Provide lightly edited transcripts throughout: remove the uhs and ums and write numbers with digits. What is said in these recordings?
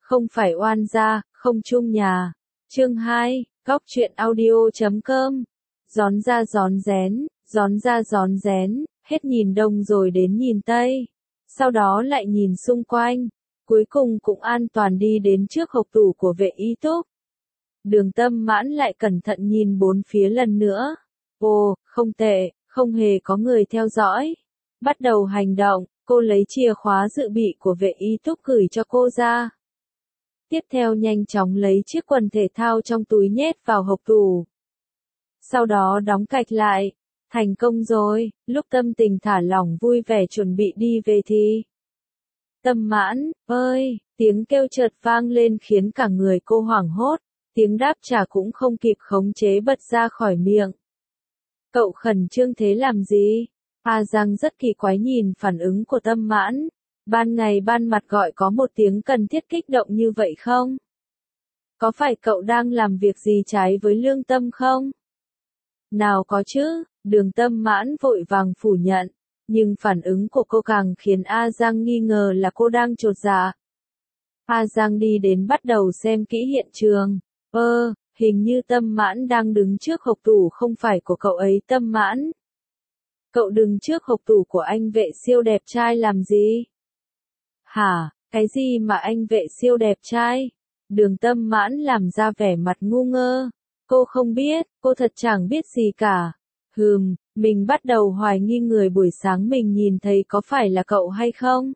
không phải oan gia, không chung nhà. Chương 2, Góc truyện audio.com. Gión ra gión rén, hết nhìn đông rồi đến nhìn tây. Sau đó lại nhìn xung quanh, cuối cùng cũng an toàn đi đến trước hộc tủ của vệ y túc. Đường Tâm Mãn lại cẩn thận nhìn bốn phía lần nữa. Ồ, không tệ, không hề có người theo dõi. Bắt đầu hành động, cô lấy chìa khóa dự bị của vệ y túc gửi cho cô ra. Tiếp theo nhanh chóng lấy chiếc quần thể thao trong túi nhét vào hộc tủ. Sau đó đóng cạch lại. Thành công rồi, lúc tâm tình thả lỏng vui vẻ chuẩn bị đi về thì. Tâm Mãn, ơi, tiếng kêu chợt vang lên khiến cả người cô hoảng hốt, tiếng đáp trả cũng không kịp khống chế bật ra khỏi miệng. Cậu khẩn trương thế làm gì? A Giang rất kỳ quái nhìn phản ứng của Tâm Mãn. Ban ngày ban mặt gọi có một tiếng cần thiết kích động như vậy không? Có phải cậu đang làm việc gì trái với lương tâm không? Nào có chứ, Đường Tâm Mãn vội vàng phủ nhận, nhưng phản ứng của cô càng khiến A Giang nghi ngờ là cô đang chột dạ. A Giang đi đến bắt đầu xem kỹ hiện trường. Hình như Tâm Mãn đang đứng trước hộc tủ không phải của cậu ấy. Tâm Mãn, cậu đứng trước hộc tủ của anh vệ siêu đẹp trai làm gì? Hả, cái gì mà anh vệ siêu đẹp trai? Đường Tâm Mãn làm ra vẻ mặt ngu ngơ. Cô không biết, cô thật chẳng biết gì cả. Mình bắt đầu hoài nghi người buổi sáng mình nhìn thấy có phải là cậu hay không?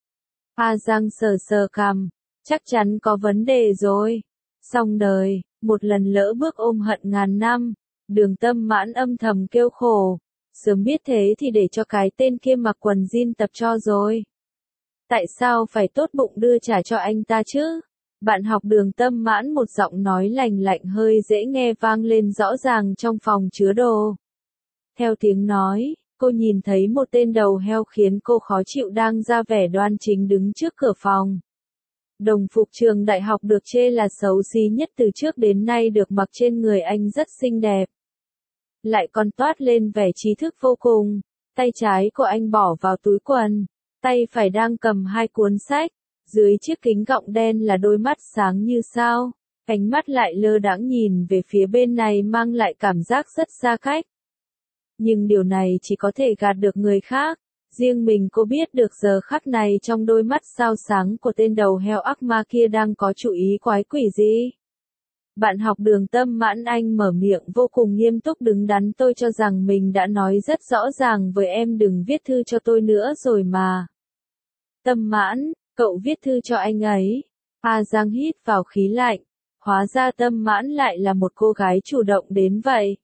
A Giang sờ sờ cằm, chắc chắn có vấn đề rồi. Xong đời, một lần lỡ bước ôm hận ngàn năm. Đường Tâm Mãn âm thầm kêu khổ. Sớm biết thế thì để cho cái tên kia mặc quần jean tập cho rồi. Tại sao phải tốt bụng đưa trả cho anh ta chứ? Bạn học Đường Tâm Mãn một giọng nói lành lạnh hơi dễ nghe vang lên rõ ràng trong phòng chứa đồ. Theo tiếng nói, cô nhìn thấy một tên đầu heo khiến cô khó chịu đang ra vẻ đoan chính đứng trước cửa phòng. Đồng phục trường đại học được chê là xấu xí nhất từ trước đến nay được mặc trên người anh rất xinh đẹp. Lại còn toát lên vẻ trí thức vô cùng. Tay trái của anh bỏ vào túi quần, tay phải đang cầm hai cuốn sách. Dưới chiếc kính gọng đen là đôi mắt sáng như sao, ánh mắt lại lơ đãng nhìn về phía bên này mang lại cảm giác rất xa cách. Nhưng điều này chỉ có thể gạt được người khác, riêng mình cô biết được giờ khắc này trong đôi mắt sao sáng của tên đầu heo ác ma kia đang có chủ ý quái quỷ gì. Bạn học Đường Tâm Mãn, anh mở miệng vô cùng nghiêm túc đứng đắn, tôi cho rằng mình đã nói rất rõ ràng với em đừng viết thư cho tôi nữa rồi mà. Tâm Mãn, cậu viết thư cho anh ấy. A Giang hít vào khí lạnh. Hóa ra Tâm Mãn lại là một cô gái chủ động đến vậy.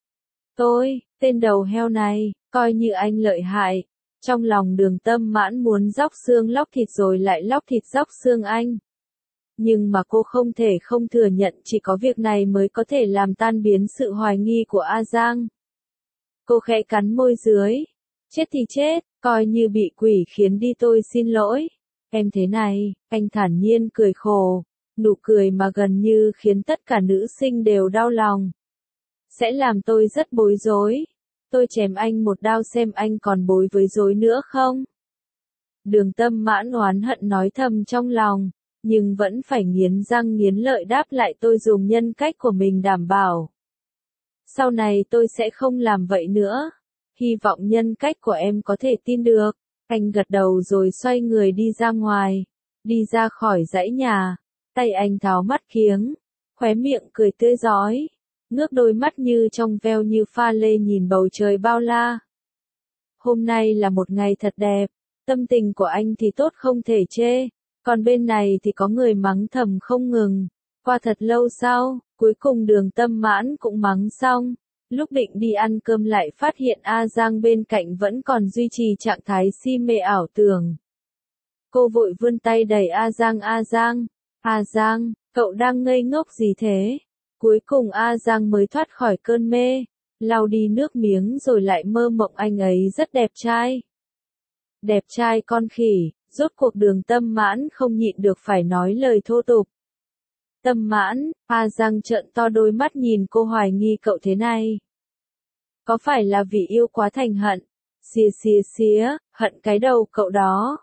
Tên đầu heo này, coi như anh lợi hại. Trong lòng Đường Tâm Mãn muốn róc xương lóc thịt rồi lại lóc thịt róc xương anh. Nhưng mà cô không thể không thừa nhận chỉ có việc này mới có thể làm tan biến sự hoài nghi của A Giang. Cô khẽ cắn môi dưới. Chết thì chết, coi như bị quỷ khiến đi, tôi xin lỗi. Em thế này, anh thản nhiên cười khổ, nụ cười mà gần như khiến tất cả nữ sinh đều đau lòng. Sẽ làm tôi rất bối rối. Tôi chém anh một đao xem anh còn bối với rối nữa không? Đường Tâm Mãn oán hận nói thầm trong lòng, nhưng vẫn phải nghiến răng nghiến lợi đáp lại, tôi dùng nhân cách của mình đảm bảo. Sau này tôi sẽ không làm vậy nữa. Hy vọng nhân cách của em có thể tin được. Anh gật đầu rồi xoay người đi ra ngoài. Đi ra khỏi dãy nhà. Tay anh tháo mắt kiếng. Khóe miệng cười tươi rói. Ngước đôi mắt như trong veo như pha lê nhìn bầu trời bao la. Hôm nay là một ngày thật đẹp. Tâm tình của anh thì tốt không thể chê. Còn bên này thì có người mắng thầm không ngừng. Qua thật lâu sau, cuối cùng Đường Tâm Mãn cũng mắng xong. Lúc định đi ăn cơm lại phát hiện A Giang bên cạnh vẫn còn duy trì trạng thái si mê ảo tưởng. Cô vội vươn tay đẩy A Giang. A Giang, cậu đang ngây ngốc gì thế? Cuối cùng A Giang mới thoát khỏi cơn mê, lau đi nước miếng rồi lại mơ mộng anh ấy rất đẹp trai. Đẹp trai con khỉ, rốt cuộc Đường Tâm Mãn không nhịn được phải nói lời thô tục. Tâm Mãn, A Giang trợn to đôi mắt nhìn cô hoài nghi, cậu thế này. Có phải là vì yêu quá thành hận? Xía, hận cái đầu cậu đó.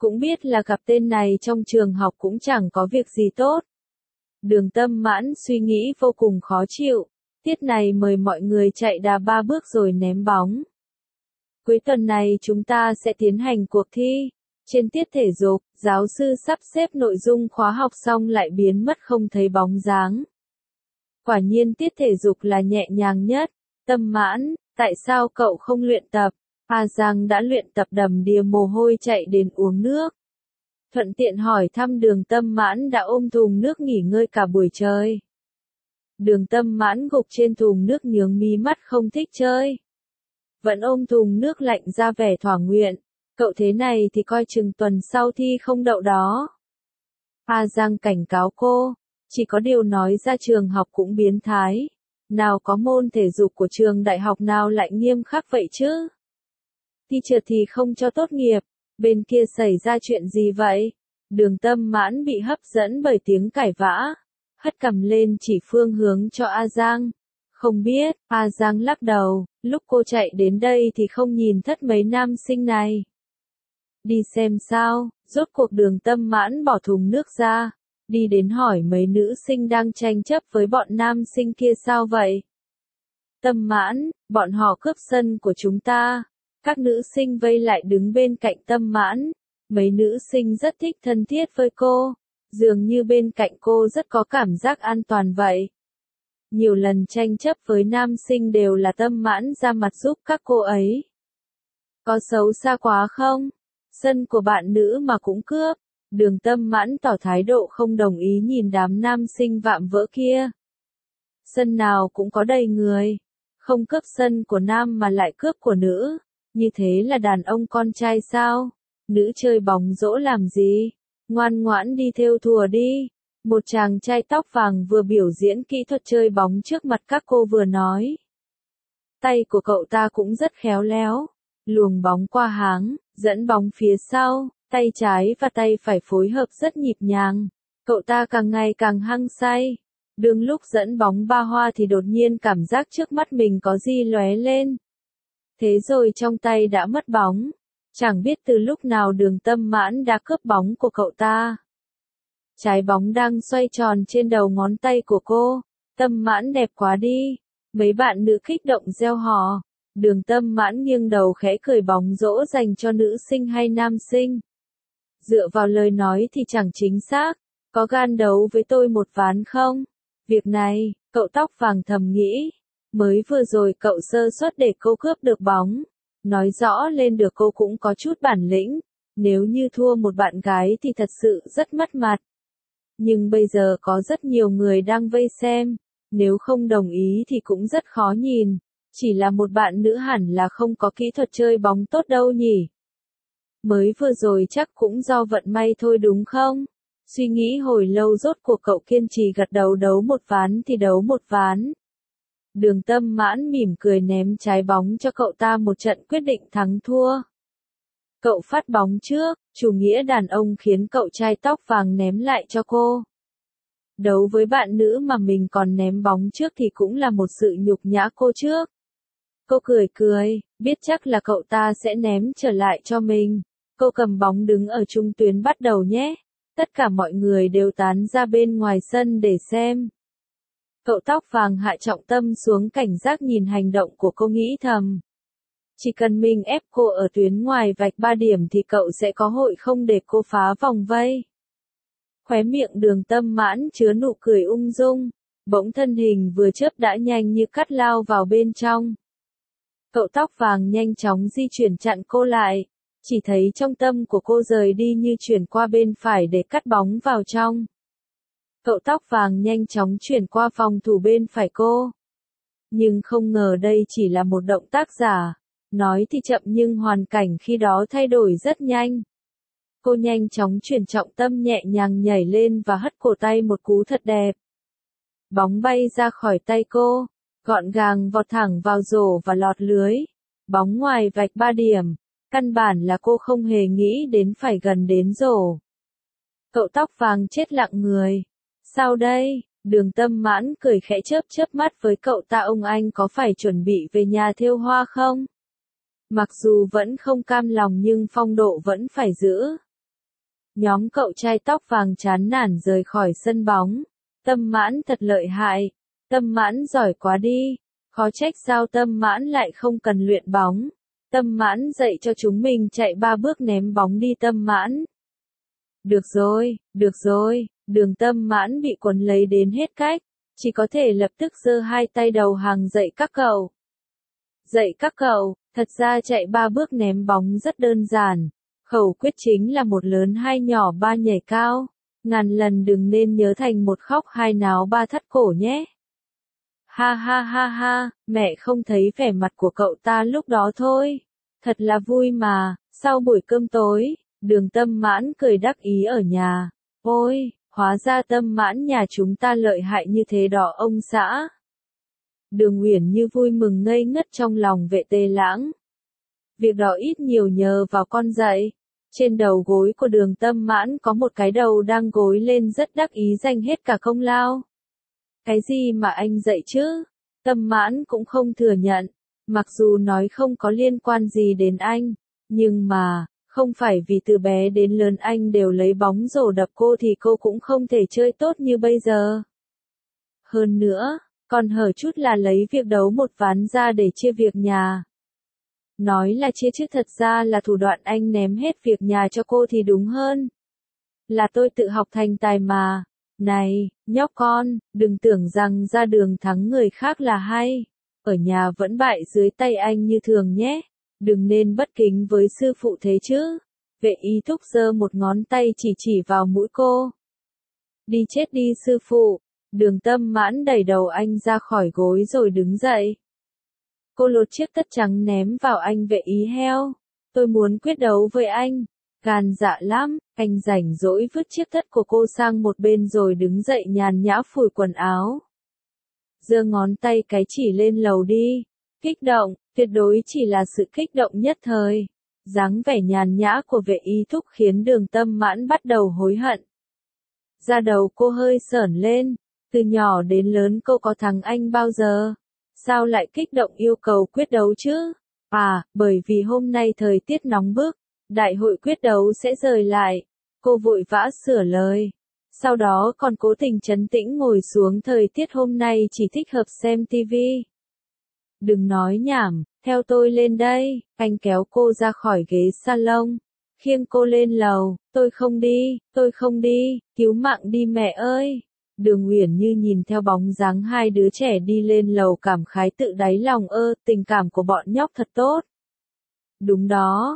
Cũng biết là gặp tên này trong trường học cũng chẳng có việc gì tốt. Đường Tâm Mãn suy nghĩ vô cùng khó chịu. Tiết này mời mọi người chạy đá 3 bước rồi ném bóng. Cuối tuần này chúng ta sẽ tiến hành cuộc thi. Trên tiết thể dục, giáo sư sắp xếp nội dung khóa học xong lại biến mất không thấy bóng dáng. Quả nhiên tiết thể dục là nhẹ nhàng nhất. Tâm Mãn, tại sao cậu không luyện tập? A Giang đã luyện tập đầm đìa mồ hôi chạy đến uống nước. Thuận tiện hỏi thăm Đường Tâm Mãn đã ôm thùng nước nghỉ ngơi cả buổi chơi. Đường Tâm Mãn gục trên thùng nước nhướng mí mắt không thích chơi. Vẫn ôm thùng nước lạnh ra vẻ thỏa nguyện. Cậu thế này thì coi chừng tuần sau thi không đậu đó. A Giang cảnh cáo cô. Chỉ có điều nói ra trường học cũng biến thái. Nào có môn thể dục của trường đại học nào lại nghiêm khắc vậy chứ? Thi trượt thì không cho tốt nghiệp. Bên kia xảy ra chuyện gì vậy? Đường Tâm Mãn bị hấp dẫn bởi tiếng cãi vã. Hất cằm lên chỉ phương hướng cho A Giang. Không biết, A Giang lắc đầu, lúc cô chạy đến đây thì không nhìn thất mấy nam sinh này. Đi xem sao, rốt cuộc Đường Tâm Mãn bỏ thùng nước ra. Đi đến hỏi mấy nữ sinh đang tranh chấp với bọn nam sinh kia sao vậy? Tâm Mãn, bọn họ cướp sân của chúng ta. Các nữ sinh vây lại đứng bên cạnh Tâm Mãn. Mấy nữ sinh rất thích thân thiết với cô. Dường như bên cạnh cô rất có cảm giác an toàn vậy. Nhiều lần tranh chấp với nam sinh đều là Tâm Mãn ra mặt giúp các cô ấy. Có xấu xa quá không? Sân của bạn nữ mà cũng cướp. Đường Tâm Mãn tỏ thái độ không đồng ý nhìn đám nam sinh vạm vỡ kia. Sân nào cũng có đầy người. Không cướp sân của nam mà lại cướp của nữ. Như thế là đàn ông con trai sao? Nữ chơi bóng rổ làm gì? Ngoan ngoãn đi theo thùa đi. Một chàng trai tóc vàng vừa biểu diễn kỹ thuật chơi bóng trước mặt các cô vừa nói. Tay của cậu ta cũng rất khéo léo. Luồng bóng qua háng, dẫn bóng phía sau, tay trái và tay phải phối hợp rất nhịp nhàng. Cậu ta càng ngày càng hăng say. Đương lúc dẫn bóng ba hoa thì đột nhiên cảm giác trước mắt mình có gì lóe lên. Thế rồi trong tay đã mất bóng. Chẳng biết từ lúc nào Đường Tâm Mãn đã cướp bóng của cậu ta. Trái bóng đang xoay tròn trên đầu ngón tay của cô. Tâm Mãn đẹp quá đi. Mấy bạn nữ kích động reo hò. Đường Tâm Mãn nghiêng đầu khẽ cười bóng rổ dành cho nữ sinh hay nam sinh. Dựa vào lời nói thì chẳng chính xác. Có gan đấu với tôi một ván không? Việc này, cậu tóc vàng thầm nghĩ. Mới vừa rồi cậu sơ suất để cô cướp được bóng. Nói rõ lên được cô cũng có chút bản lĩnh. Nếu như thua một bạn gái thì thật sự rất mất mặt. Nhưng bây giờ có rất nhiều người đang vây xem. Nếu không đồng ý thì cũng rất khó nhìn. Chỉ là một bạn nữ hẳn là không có kỹ thuật chơi bóng tốt đâu nhỉ. Mới vừa rồi chắc cũng do vận may thôi đúng không? Suy nghĩ hồi lâu rốt cuộc cậu kiên trì gật đầu đấu một ván thì đấu một ván. Đường Tâm Mãn mỉm cười ném trái bóng cho cậu ta một trận quyết định thắng thua. Cậu phát bóng trước, chủ nghĩa đàn ông khiến cậu trai tóc vàng ném lại cho cô. Đấu với bạn nữ mà mình còn ném bóng trước thì cũng là một sự nhục nhã cô trước. Cô cười cười, biết chắc là cậu ta sẽ ném trở lại cho mình. Cô cầm bóng đứng ở trung tuyến bắt đầu nhé. Tất cả mọi người đều tán ra bên ngoài sân để xem. Cậu tóc vàng hạ trọng tâm xuống cảnh giác nhìn hành động của cô nghĩ thầm. Chỉ cần mình ép cô ở tuyến ngoài vạch 3 điểm thì cậu sẽ có hội không để cô phá vòng vây. Khóe miệng Đường Tâm Mãn chứa nụ cười ung dung. Bỗng thân hình vừa chớp đã nhanh như cắt lao vào bên trong. Cậu tóc vàng nhanh chóng di chuyển chặn cô lại. Chỉ thấy trong tâm của cô rời đi như chuyển qua bên phải để cắt bóng vào trong. Cậu tóc vàng nhanh chóng chuyển qua phòng thủ bên phải cô. Nhưng không ngờ đây chỉ là một động tác giả. Nói thì chậm nhưng hoàn cảnh khi đó thay đổi rất nhanh. Cô nhanh chóng chuyển trọng tâm nhẹ nhàng nhảy lên và hất cổ tay một cú thật đẹp. Bóng bay ra khỏi tay cô, gọn gàng vọt thẳng vào rổ và lọt lưới. Bóng ngoài vạch 3 điểm. Căn bản là cô không hề nghĩ đến phải gần đến rổ. Cậu tóc vàng chết lặng người. Sao đây? Đường Tâm Mãn cười khẽ chớp chớp mắt với cậu ta. Ông anh có phải chuẩn bị về nhà thêu hoa không? Mặc dù vẫn không cam lòng nhưng phong độ vẫn phải giữ. Nhóm cậu trai tóc vàng chán nản rời khỏi sân bóng. Tâm Mãn thật lợi hại. Tâm Mãn giỏi quá đi. Khó trách sao Tâm Mãn lại không cần luyện bóng. Tâm Mãn dạy cho chúng mình chạy 3 bước ném bóng đi Tâm Mãn. Được rồi, Đường Tâm Mãn bị quấn lấy đến hết cách. Chỉ có thể lập tức giơ hai tay đầu hàng dạy các cậu. Dạy các cậu, thật ra chạy 3 bước ném bóng rất đơn giản. Khẩu quyết chính là 1 lớn 2 nhỏ 3 nhảy cao. Ngàn lần đừng nên nhớ thành 1 khóc 2 náo 3 thắt cổ nhé. Ha ha ha ha, mẹ không thấy vẻ mặt của cậu ta lúc đó thôi. Thật là vui mà, sau buổi cơm tối, Đường Tâm Mãn cười đắc ý ở nhà. Ôi, hóa ra Tâm Mãn nhà chúng ta lợi hại như thế đó ông xã. Đường Uyển Như vui mừng ngây ngất trong lòng Vệ Tề Lãng. Việc đó ít nhiều nhờ vào con dạy. Trên đầu gối của Đường Tâm Mãn có một cái đầu đang gối lên rất đắc ý dành hết cả công lao. Cái gì mà anh dạy chứ? Tâm Mãn cũng không thừa nhận. Mặc dù nói không có liên quan gì đến anh. Nhưng mà, không phải vì từ bé đến lớn anh đều lấy bóng rổ đập cô thì cô cũng không thể chơi tốt như bây giờ. Hơn nữa, còn hở chút là lấy việc đấu một ván ra để chia việc nhà. Nói là chia chứ thật ra là thủ đoạn anh ném hết việc nhà cho cô thì đúng hơn. Là tôi tự học thành tài mà. Này, nhóc con, đừng tưởng rằng ra đường thắng người khác là hay. Ở nhà vẫn bại dưới tay anh như thường nhé. Đừng nên bất kính với sư phụ thế chứ. Vệ Y Thúc giơ một ngón tay chỉ vào mũi cô. Đi chết đi sư phụ. Đường Tâm Mãn đẩy đầu anh ra khỏi gối rồi đứng dậy. Cô lột chiếc tất trắng ném vào anh Vệ Ý heo. Tôi muốn quyết đấu với anh. Gan dạ lắm, anh rảnh rỗi vứt chiếc tất của cô sang một bên rồi đứng dậy nhàn nhã phủi quần áo. Giơ ngón tay cái chỉ lên lầu đi. Kích động, tuyệt đối chỉ là sự kích động nhất thời. Dáng vẻ nhàn nhã của Vệ Y Thúc khiến Đường Tâm Mãn bắt đầu hối hận. Da đầu cô hơi sởn lên. Từ nhỏ đến lớn cô có thắng anh bao giờ? Sao lại kích động yêu cầu quyết đấu chứ? À, bởi vì hôm nay thời tiết nóng bức, đại hội quyết đấu sẽ rời lại. Cô vội vã sửa lời. Sau đó còn cố tình trấn tĩnh ngồi xuống, thời tiết hôm nay chỉ thích hợp xem tivi. Đừng nói nhảm, theo tôi lên đây. Anh kéo cô ra khỏi ghế salon, khiêng cô lên lầu. Tôi không đi, cứu mạng đi mẹ ơi. Đường Uyển Như nhìn theo bóng dáng hai đứa trẻ đi lên lầu cảm khái tự đáy lòng, tình cảm của bọn nhóc thật tốt. Đúng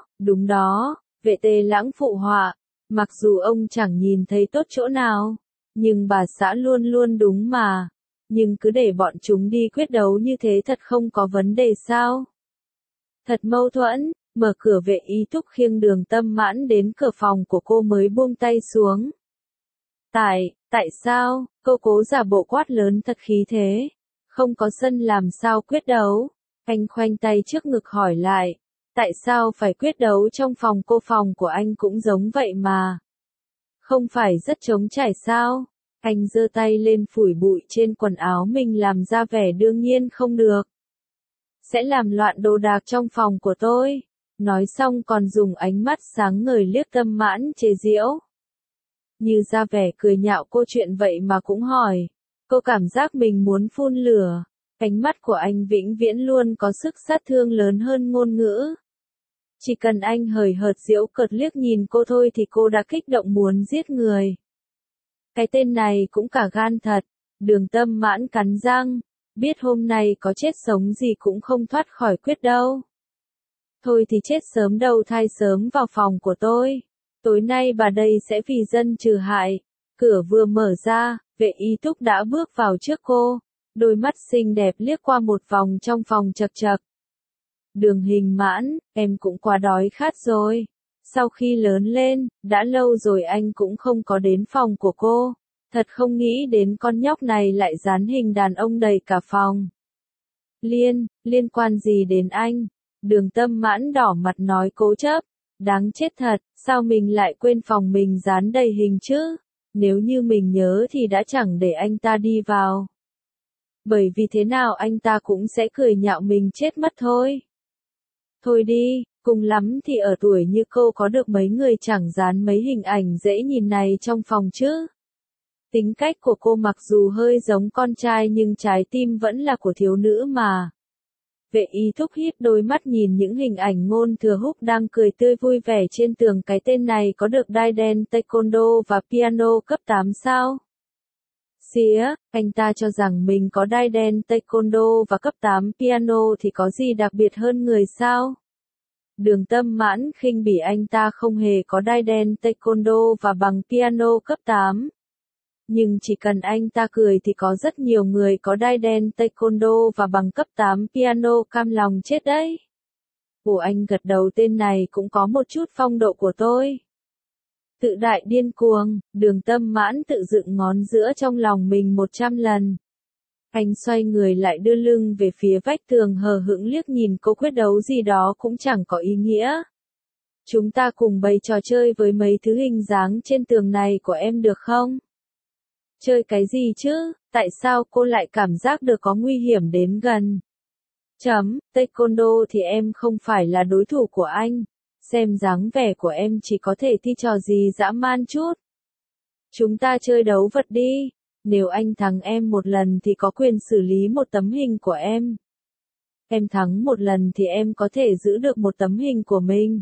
đó, Vệ Tề Lãng phụ họa. Mặc dù ông chẳng nhìn thấy tốt chỗ nào, nhưng bà xã luôn luôn đúng mà. Nhưng cứ để bọn chúng đi quyết đấu như thế thật không có vấn đề sao? Thật mâu thuẫn. Mở cửa, Vệ Y Thúc khiêng Đường Tâm Mãn đến cửa phòng của cô mới buông tay xuống. Tại sao? Cô cố giả bộ quát lớn thật khí thế. Không có sân làm sao quyết đấu? Anh khoanh tay trước ngực hỏi lại. Tại sao phải quyết đấu trong phòng cô? Phòng của anh cũng giống vậy mà. Không phải rất trống trải sao? Anh giơ tay lên phủi bụi trên quần áo mình làm ra vẻ đương nhiên không được. Sẽ làm loạn đồ đạc trong phòng của tôi. Nói xong còn dùng ánh mắt sáng ngời liếc Tâm Mãn chế giễu. Như ra vẻ cười nhạo cô chuyện vậy mà cũng hỏi. Cô cảm giác mình muốn phun lửa. Ánh mắt của anh vĩnh viễn luôn có sức sát thương lớn hơn ngôn ngữ. Chỉ cần anh hời hợt giễu cợt liếc nhìn cô thôi thì cô đã kích động muốn giết người. Cái tên này cũng cả gan thật. Đường Tâm Mãn cắn răng. Biết hôm nay có chết sống gì cũng không thoát khỏi quyết đâu. Thôi thì chết sớm đầu thai sớm vào phòng của tôi. Tối nay bà đây sẽ vì dân trừ hại. Cửa vừa mở ra, Vệ Y Thúc đã bước vào trước cô. Đôi mắt xinh đẹp liếc qua một vòng trong phòng chật chật. Đường Hình Mãn, em cũng quá đói khát rồi. Sau khi lớn lên, đã lâu rồi anh cũng không có đến phòng của cô. Thật không nghĩ đến con nhóc này lại dán hình đàn ông đầy cả phòng. Liên quan gì đến anh? Đường Tâm Mãn đỏ mặt nói cố chấp. Đáng chết thật, sao mình lại quên phòng mình dán đầy hình chứ? Nếu như mình nhớ thì đã chẳng để anh ta đi vào. Bởi vì thế nào anh ta cũng sẽ cười nhạo mình chết mất thôi. Thôi đi, Cùng lắm thì ở tuổi như cô có được mấy người chẳng dán mấy hình ảnh dễ nhìn này trong phòng chứ. Tính cách của cô mặc dù hơi giống con trai nhưng trái tim vẫn là của thiếu nữ mà. Vệ ý thúc híp đôi mắt nhìn những hình ảnh Ngôn Thừa Húc đang cười tươi vui vẻ trên tường. Cái tên này có được đai đen taekwondo và piano cấp 8 sao? Xía, anh ta cho rằng mình có đai đen taekwondo và cấp 8 piano thì có gì đặc biệt hơn người sao? Đường Tâm Mãn khinh bỉ anh ta không hề có đai đen taekwondo và bằng piano cấp 8. Nhưng chỉ cần anh ta cười thì có rất nhiều người có đai đen taekwondo và bằng cấp 8 piano cam lòng chết đấy. Ủa, anh gật đầu, tên này cũng có một chút phong độ của tôi. Tự đại điên cuồng, Đường Tâm Mãn tự dựng ngón giữa trong lòng mình 100 lần. Anh xoay người lại đưa lưng về phía vách tường hờ hững liếc nhìn cô, quyết đấu gì đó cũng chẳng có ý nghĩa. Chúng ta cùng bày trò chơi với mấy thứ hình dáng trên tường này của em được không? Chơi cái gì chứ, tại sao cô lại cảm giác được có nguy hiểm đến gần? Taekwondo thì em không phải là đối thủ của anh. Xem dáng vẻ của em chỉ có thể thi trò gì dã man chút. Chúng ta chơi đấu vật đi. Nếu anh thắng em một lần thì có quyền xử lý một tấm hình của em. Em thắng một lần thì em có thể giữ được một tấm hình của mình.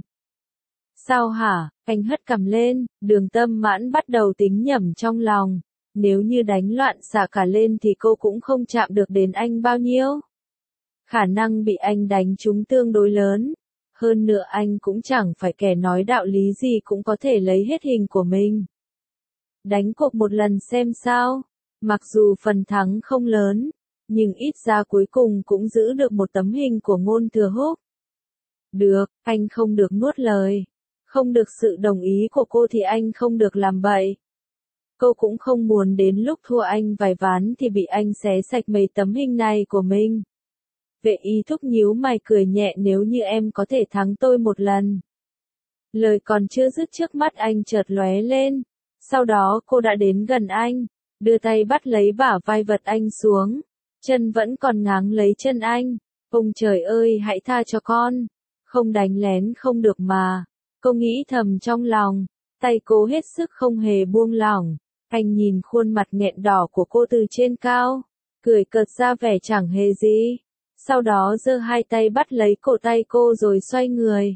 Sao hả? Anh hất cằm lên, Đường Tâm Mãn bắt đầu tính nhẩm trong lòng. Nếu như đánh loạn xạ cả lên thì cô cũng không chạm được đến anh bao nhiêu. Khả năng bị anh đánh trúng tương đối lớn. Hơn nữa anh cũng chẳng phải kẻ nói đạo lý gì cũng có thể lấy hết hình của mình. Đánh cuộc một lần xem sao. Mặc dù phần thắng không lớn, nhưng ít ra cuối cùng cũng giữ được một tấm hình của Ngôn Thừa Húc. Được, anh không được nuốt lời. Không được sự đồng ý của cô thì anh không được làm bậy. Cô cũng không muốn đến lúc thua anh vài ván thì bị anh xé sạch mấy tấm hình này của mình. Vệ ý thúc nhíu mày cười nhẹ, nếu như em có thể thắng tôi một lần. Lời còn chưa dứt trước mắt anh chợt lóe lên. Sau đó cô đã đến gần anh, đưa tay bắt lấy bả vai vật anh xuống. Chân vẫn còn ngáng lấy chân anh. Ông trời ơi, hãy tha cho con. Không đánh lén không được mà. Cô nghĩ thầm trong lòng. Tay cô hết sức không hề buông lỏng. Anh nhìn khuôn mặt nghẹn đỏ của cô từ trên cao. Cười cợt ra vẻ chẳng hề gì. Sau đó giơ hai tay bắt lấy cổ tay cô rồi xoay người.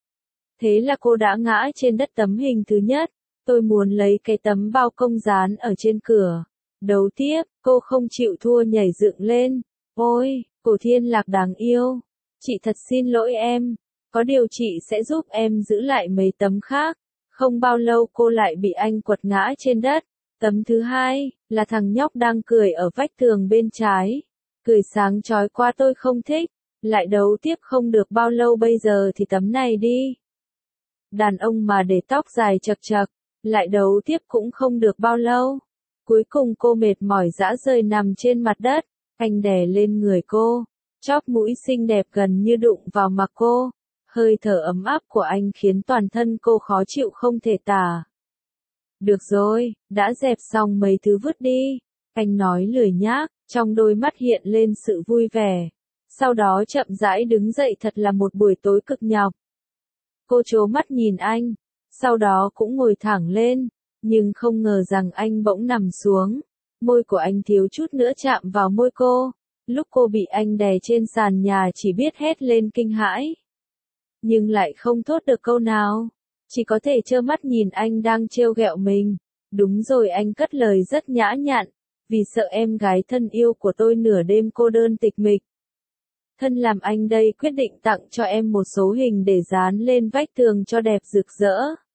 Thế là cô đã ngã trên đất. Tấm hình thứ nhất. Tôi muốn lấy cái tấm bao công dán ở trên cửa. Đấu tiếp, cô không chịu thua nhảy dựng lên. Ôi, Cổ Thiên Lạc đáng yêu. Chị thật xin lỗi em. Có điều chị sẽ giúp em giữ lại mấy tấm khác. Không bao lâu cô lại bị anh quật ngã trên đất. Tấm thứ hai, là thằng nhóc đang cười ở vách tường bên trái. Cười sáng chói quá tôi không thích. Lại đấu tiếp không được bao lâu, bây giờ thì tấm này đi. Đàn ông mà để tóc dài chật chật. Lại đấu tiếp cũng không được bao lâu. Cuối cùng cô mệt mỏi rã rời nằm trên mặt đất. Anh đè lên người cô. Chóp mũi xinh đẹp gần như đụng vào mặt cô. Hơi thở ấm áp của anh khiến toàn thân cô khó chịu không thể tả. Được rồi, đã dẹp xong mấy thứ vứt đi. Anh nói lười nhác, trong đôi mắt hiện lên sự vui vẻ. Sau đó chậm rãi đứng dậy, thật là một buổi tối cực nhọc. Cô trố mắt nhìn anh. Sau đó cũng ngồi thẳng lên. Nhưng không ngờ rằng anh bỗng nằm xuống. Môi của anh thiếu chút nữa chạm vào môi cô. Lúc cô bị anh đè trên sàn nhà chỉ biết hét lên kinh hãi. Nhưng lại không thốt được câu nào. Chỉ có thể trơ mắt nhìn anh đang trêu ghẹo mình. Đúng rồi, anh cất lời rất nhã nhặn. Vì sợ em gái thân yêu của tôi nửa đêm cô đơn tịch mịch. Thân làm anh đây quyết định tặng cho em một số hình để dán lên vách tường cho đẹp rực rỡ.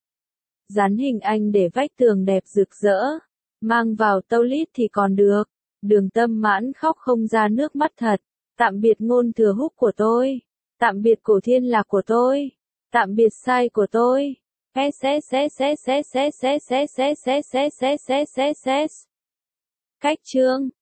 Dán hình anh để vách tường đẹp rực rỡ. Mang vào tâu lít thì còn được. Đường Tâm Mãn khóc không ra nước mắt thật. Tạm biệt Ngôn Thừa Húc của tôi. Tạm biệt Cổ Thiên Lạc của tôi. Tạm biệt sai của tôi. Cách chương